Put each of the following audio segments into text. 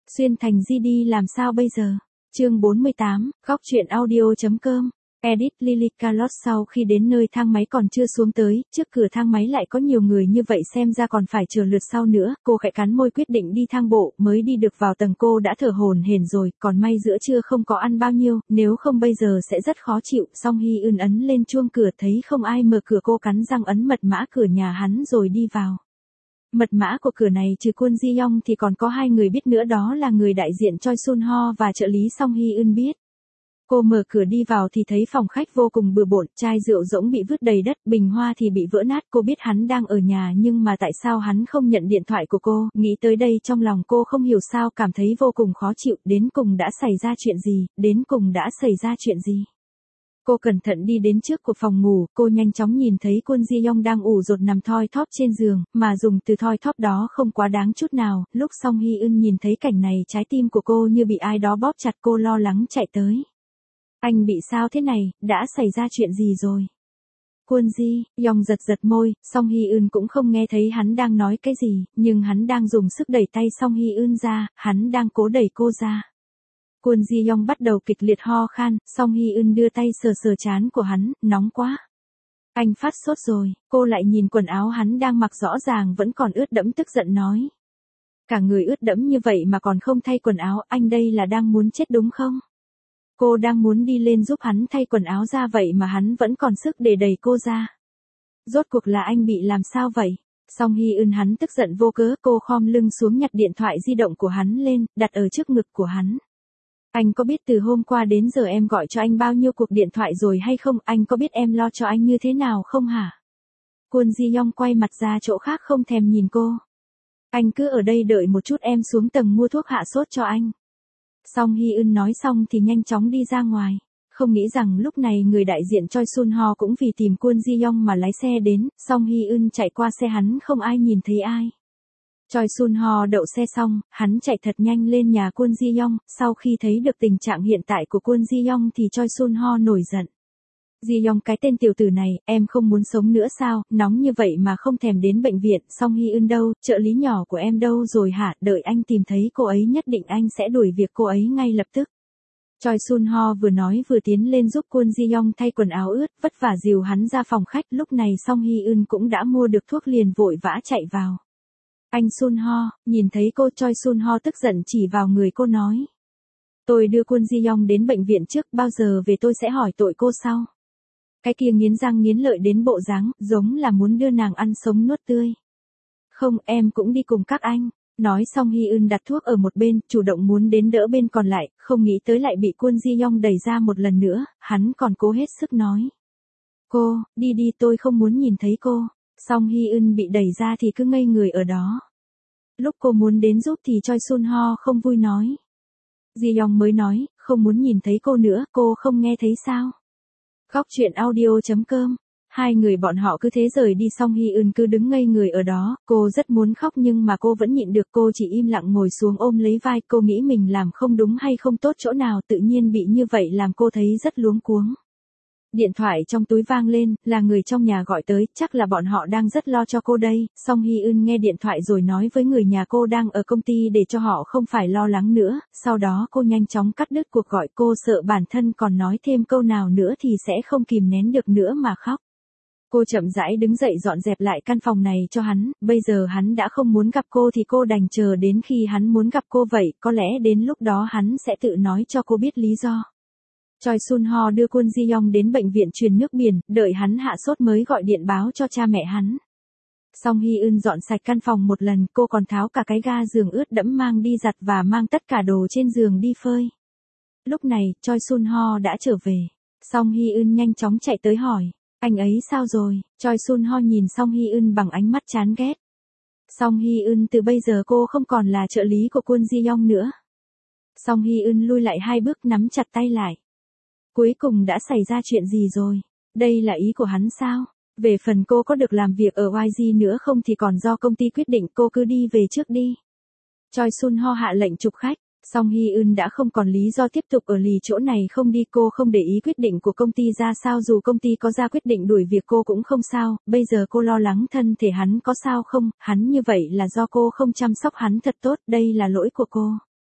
Xuyên thành GD làm sao bây giờ? Chương 48, góc truyện audio.com. Edit Lily Carlot sau khi đến nơi thang máy còn chưa xuống tới, trước cửa thang máy lại có nhiều người như vậy xem ra còn phải chờ lượt sau nữa, cô khẽ cắn môi quyết định đi thang bộ, mới đi được vào tầng cô đã thở hổn hển rồi, còn may giữa trưa không có ăn bao nhiêu, nếu không bây giờ sẽ rất khó chịu. Song Hy Ưn ấn lên chuông cửa thấy không ai mở cửa, cô cắn răng ấn mật mã cửa nhà hắn rồi đi vào. Mật mã của cửa này trừ Kwon Ji Young thì còn có hai người biết nữa, đó là người đại diện Choi Sun Ho và trợ lý Song Hy Ưn biết. Cô mở cửa đi vào thì thấy phòng khách vô cùng bừa bộn, chai rượu rỗng bị vứt đầy đất, bình hoa thì bị vỡ nát. Cô biết hắn đang ở nhà nhưng mà tại sao hắn không nhận điện thoại của cô, nghĩ tới đây trong lòng cô không hiểu sao cảm thấy vô cùng khó chịu, đến cùng đã xảy ra chuyện gì, Cô cẩn thận đi đến trước của phòng ngủ, cô nhanh chóng nhìn thấy Kwon Ji Young đang ủ rột nằm thoi thóp trên giường, mà dùng từ thoi thóp đó không quá đáng chút nào. Lúc Song Hy Ưn nhìn thấy cảnh này, trái tim của cô như bị ai đó bóp chặt, cô lo lắng chạy tới. Anh bị sao thế này, đã xảy ra chuyện gì rồi? Kwon Ji Young giật giật môi, Song Hy Ưn cũng không nghe thấy hắn đang nói cái gì, nhưng hắn đang dùng sức đẩy tay Song Hy Ưn ra, hắn đang cố đẩy cô ra. Kwon Ji Young bắt đầu kịch liệt ho khan, Song Hy Ưn đưa tay sờ sờ trán của hắn, nóng quá. Anh phát sốt rồi, cô lại nhìn quần áo hắn đang mặc rõ ràng vẫn còn ướt đẫm, tức giận nói. Cả người ướt đẫm như vậy mà còn không thay quần áo, anh đây là đang muốn chết đúng không? Cô đang muốn đi lên giúp hắn thay quần áo ra vậy mà hắn vẫn còn sức để đẩy cô ra. Rốt cuộc là anh bị làm sao vậy? Song Hy Ưn hắn tức giận vô cớ, cô khom lưng xuống nhặt điện thoại di động của hắn lên, đặt ở trước ngực của hắn. Anh có biết từ hôm qua đến giờ em gọi cho anh bao nhiêu cuộc điện thoại rồi hay không? Anh có biết em lo cho anh như thế nào không hả? Kwon Ji Young quay mặt ra chỗ khác không thèm nhìn cô. Anh cứ ở đây đợi một chút, em xuống tầng mua thuốc hạ sốt cho anh. Song Hy Ưn nói xong thì nhanh chóng đi ra ngoài. Không nghĩ rằng lúc này người đại diện Choi Sun Ho cũng vì tìm Kwon Ji Young mà lái xe đến. Song Hy Ưn chạy qua xe hắn, không ai nhìn thấy ai. Choi Sun Ho đậu xe xong, hắn chạy thật nhanh lên nhà Kwon Ji Young. Sau khi thấy được tình trạng hiện tại của Kwon Ji Young thì Choi Sun Ho nổi giận. Ji Young, cái tên tiểu tử này, em không muốn sống nữa sao? Nóng như vậy mà không thèm đến bệnh viện. Song Hy Ưn đâu, trợ lý nhỏ của em đâu rồi hả? Đợi anh tìm thấy cô ấy nhất định anh sẽ đuổi việc cô ấy ngay lập tức. Choi Sun Ho vừa nói vừa tiến lên giúp Kwon Ji Young thay quần áo ướt, vất vả dìu hắn ra phòng khách. Lúc này Song Hy Ưn cũng đã mua được thuốc liền vội vã chạy vào. Anh Sun Ho, nhìn thấy cô, Choi Sun Ho tức giận chỉ vào người cô nói. Tôi đưa Kwon Ji Young đến bệnh viện trước, bao giờ về tôi sẽ hỏi tội cô sau. Cái kia nghiến răng nghiến lợi đến bộ dáng, giống là muốn đưa nàng ăn sống nuốt tươi. Không, em cũng đi cùng các anh. Nói xong Hy Ưn đặt thuốc ở một bên, chủ động muốn đến đỡ bên còn lại, không nghĩ tới lại bị Kwon Ji Young đẩy ra một lần nữa, hắn còn cố hết sức nói. Cô, đi đi, tôi không muốn nhìn thấy cô. Song Hy Ưn bị đẩy ra thì cứ ngây người ở đó. Lúc cô muốn đến giúp thì Choi Sun Ho không vui nói. Ji Young mới nói, không muốn nhìn thấy cô nữa, cô không nghe thấy sao? Góc truyện audio.com. Hai người bọn họ cứ thế rời đi, Song Hy Ưn cứ đứng ngây người ở đó, cô rất muốn khóc nhưng mà cô vẫn nhịn được, cô chỉ im lặng ngồi xuống ôm lấy vai, cô nghĩ mình làm không đúng hay không tốt chỗ nào, tự nhiên bị như vậy làm cô thấy rất luống cuống. Điện thoại trong túi vang lên, là người trong nhà gọi tới, chắc là bọn họ đang rất lo cho cô đây. Song Hy Ưn nghe điện thoại rồi nói với người nhà cô đang ở công ty để cho họ không phải lo lắng nữa, sau đó cô nhanh chóng cắt đứt cuộc gọi, cô sợ bản thân còn nói thêm câu nào nữa thì sẽ không kìm nén được nữa mà khóc. Cô chậm rãi đứng dậy dọn dẹp lại căn phòng này cho hắn, bây giờ hắn đã không muốn gặp cô thì cô đành chờ đến khi hắn muốn gặp cô vậy, có lẽ đến lúc đó hắn sẽ tự nói cho cô biết lý do. Choi Sun Ho đưa Kwon Ji Young đến bệnh viện truyền nước biển, đợi hắn hạ sốt mới gọi điện báo cho cha mẹ hắn. Song Hy Ưn dọn sạch căn phòng một lần, cô còn tháo cả cái ga giường ướt đẫm mang đi giặt và mang tất cả đồ trên giường đi phơi. Lúc này, Choi Sun Ho đã trở về. Song Hy Ưn nhanh chóng chạy tới hỏi, anh ấy sao rồi? Choi Sun Ho nhìn Song Hy Ưn bằng ánh mắt chán ghét. Song Hy Ưn, từ bây giờ cô không còn là trợ lý của Kwon Ji Young nữa. Song Hy Ưn lui lại hai bước, nắm chặt tay lại. Cuối cùng đã xảy ra chuyện gì rồi? Đây là ý của hắn sao? Về phần cô có được làm việc ở YG nữa không thì còn do công ty quyết định, cô cứ đi về trước đi. Choi Sun Ho hạ lệnh chụp khách. Song Hy Ưn đã không còn lý do tiếp tục ở lì chỗ này không đi, cô không để ý quyết định của công ty ra sao, dù công ty có ra quyết định đuổi việc cô cũng không sao, bây giờ cô lo lắng thân thể hắn có sao không, hắn như vậy là do cô không chăm sóc hắn thật tốt, đây là lỗi của cô.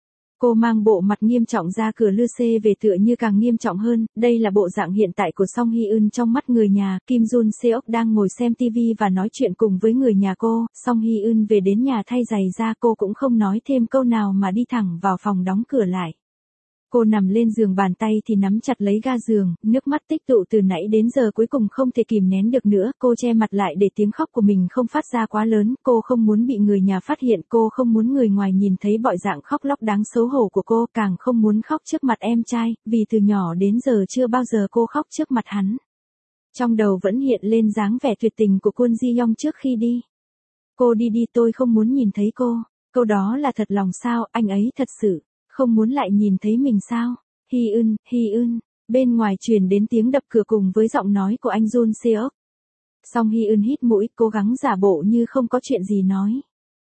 Cô mang bộ mặt nghiêm trọng ra cửa lưa xê về tựa như càng nghiêm trọng hơn, đây là bộ dạng hiện tại của Song Hye Eun trong mắt người nhà. Kim Jun Seok đang ngồi xem TV và nói chuyện cùng với người nhà cô. Song Hye Eun về đến nhà thay giày ra, cô cũng không nói thêm câu nào mà đi thẳng vào phòng đóng cửa lại. Cô nằm lên giường, bàn tay thì nắm chặt lấy ga giường, nước mắt tích tụ từ nãy đến giờ cuối cùng không thể kìm nén được nữa. Cô che mặt lại để tiếng khóc của mình không phát ra quá lớn. Cô không muốn bị người nhà phát hiện, cô không muốn người ngoài nhìn thấy bộ dạng khóc lóc đáng xấu hổ của cô, càng không muốn khóc trước mặt em trai, vì từ nhỏ đến giờ chưa bao giờ cô khóc trước mặt hắn. Trong đầu vẫn hiện lên dáng vẻ tuyệt tình của Kwon Ji Young trước khi đi. Cô đi đi, tôi không muốn nhìn thấy cô. Câu đó là thật lòng sao? Anh ấy thật sự không muốn lại nhìn thấy mình sao? Hye Eun. Bên ngoài truyền đến tiếng đập cửa cùng với giọng nói của anh Jun Seok. Song Hye Eun hít mũi, cố gắng giả bộ như không có chuyện gì nói.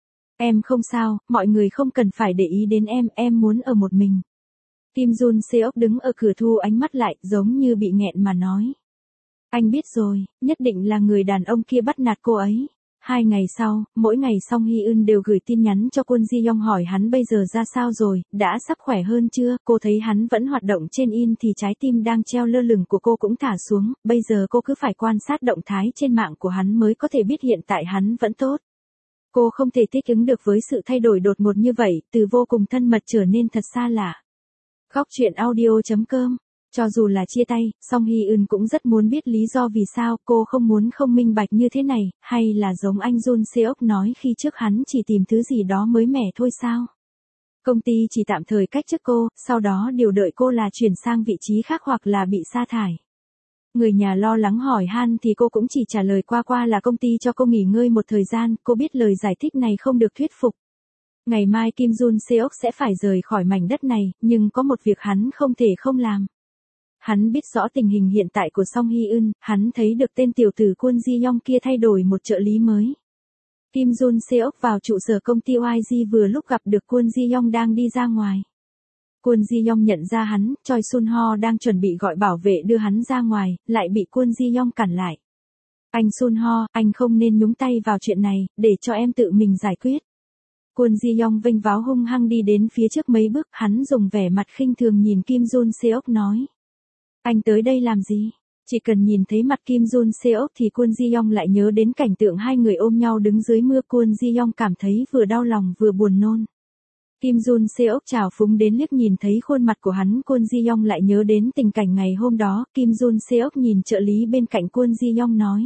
Em không sao, mọi người không cần phải để ý đến em muốn ở một mình. Kim Jun Seok đứng ở cửa thu ánh mắt lại, giống như bị nghẹn mà nói. Anh biết rồi, nhất định là người đàn ông kia bắt nạt cô ấy. 2 ngày sau, mỗi ngày Song Hye Eun đều gửi tin nhắn cho Kwon Ji Young hỏi hắn bây giờ ra sao rồi, đã sắp khỏe hơn chưa. Cô thấy hắn vẫn hoạt động trên in thì trái tim đang treo lơ lửng của cô cũng thả xuống, bây giờ cô cứ phải quan sát động thái trên mạng của hắn mới có thể biết hiện tại hắn vẫn tốt. Cô không thể thích ứng được với sự thay đổi đột ngột như vậy, từ vô cùng thân mật trở nên thật xa lạ. Góc truyện audio.com. Cho dù là chia tay, Song Hye Eun cũng rất muốn biết lý do vì sao cô không muốn không minh bạch như thế này, hay là giống anh Jun Seok nói khi trước hắn chỉ tìm thứ gì đó mới mẻ thôi sao? Công ty chỉ tạm thời cách chức cô, sau đó điều đợi cô là chuyển sang vị trí khác hoặc là bị sa thải. Người nhà lo lắng hỏi han thì cô cũng chỉ trả lời qua qua là công ty cho cô nghỉ ngơi một thời gian. Cô biết lời giải thích này không được thuyết phục. Ngày mai Kim Jun Seok sẽ phải rời khỏi mảnh đất này, nhưng có một việc hắn không thể không làm. Hắn biết rõ tình hình hiện tại của Song Hye Eun, hắn thấy được tên tiểu tử Kwon Ji Young kia thay đổi một trợ lý mới. Kim Jun Seok vào trụ sở công ty YG vừa lúc gặp được Kwon Ji Young đang đi ra ngoài. Kwon Ji Young nhận ra hắn, Choi Sun Ho đang chuẩn bị gọi bảo vệ đưa hắn ra ngoài, lại bị Kwon Ji Young cản lại. Anh Sun Ho, anh không nên nhúng tay vào chuyện này, để cho em tự mình giải quyết. Kwon Ji Young vênh váo hung hăng đi đến phía trước mấy bước, hắn dùng vẻ mặt khinh thường nhìn Kim Jun Seok nói. Anh tới đây làm gì? Chỉ cần nhìn thấy mặt Kim Jun Seok thì Kwon Ji Young lại nhớ đến cảnh tượng hai người ôm nhau đứng dưới mưa. Kwon Ji Young cảm thấy vừa đau lòng vừa buồn nôn. Kim Jun Seok trào phúng đến liếc nhìn thấy khuôn mặt của hắn. Kwon Ji Young lại nhớ đến tình cảnh ngày hôm đó. Kim Jun Seok nhìn trợ lý bên cạnh Kwon Ji Young nói.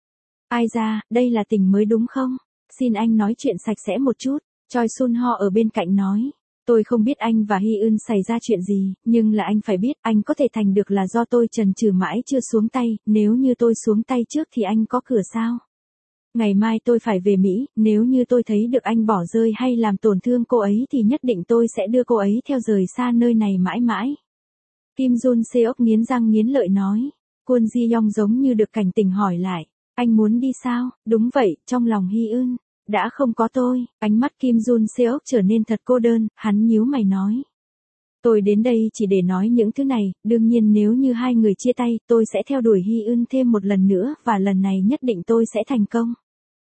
Ai ra, đây là tình mới đúng không? Xin anh nói chuyện sạch sẽ một chút. Choi Sun Ho ở bên cạnh nói. Tôi không biết anh và Hye Eun xảy ra chuyện gì, nhưng là anh phải biết, anh có thể thành được là do tôi chần chừ mãi chưa xuống tay, nếu như tôi xuống tay trước thì anh có cửa sao? Ngày mai tôi phải về Mỹ, nếu như tôi thấy được anh bỏ rơi hay làm tổn thương cô ấy thì nhất định tôi sẽ đưa cô ấy theo rời xa nơi này mãi mãi. Kim Jun Seok nghiến răng nghiến lợi nói. Kwon Ji Young giống như được cảnh tỉnh hỏi lại. Anh muốn đi sao? Đúng vậy, trong lòng Hye Eun đã không có tôi. Ánh mắt Kim Jun Seok trở nên thật cô đơn, hắn nhíu mày nói. Tôi đến đây chỉ để nói những thứ này, đương nhiên nếu như hai người chia tay, tôi sẽ theo đuổi Hye Eun thêm một lần nữa, và lần này nhất định tôi sẽ thành công.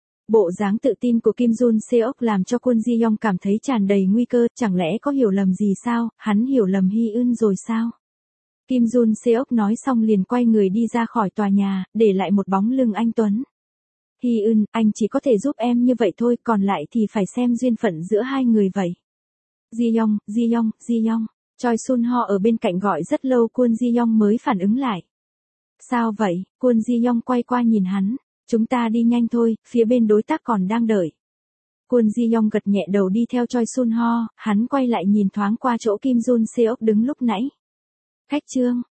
Bộ dáng tự tin của Kim Jun Seok làm cho Kwon Ji Young cảm thấy tràn đầy nguy cơ, chẳng lẽ có hiểu lầm gì sao, hắn hiểu lầm Hye Eun rồi sao? Kim Jun Seok nói xong liền quay người đi ra khỏi tòa nhà, để lại một bóng lưng anh tuấn. Hye Eun, anh chỉ có thể giúp em như vậy thôi, còn lại thì phải xem duyên phận giữa hai người vậy. Ji Young. Choi Sun Ho ở bên cạnh gọi rất lâu Kwon Ji Young mới phản ứng lại. Sao vậy? Kwon Ji Young quay qua nhìn hắn. Chúng ta đi nhanh thôi, phía bên đối tác còn đang đợi. Kwon Ji Young gật nhẹ đầu đi theo Choi Sun Ho, hắn quay lại nhìn thoáng qua chỗ Kim Jun Seok đứng lúc nãy. Khách trương.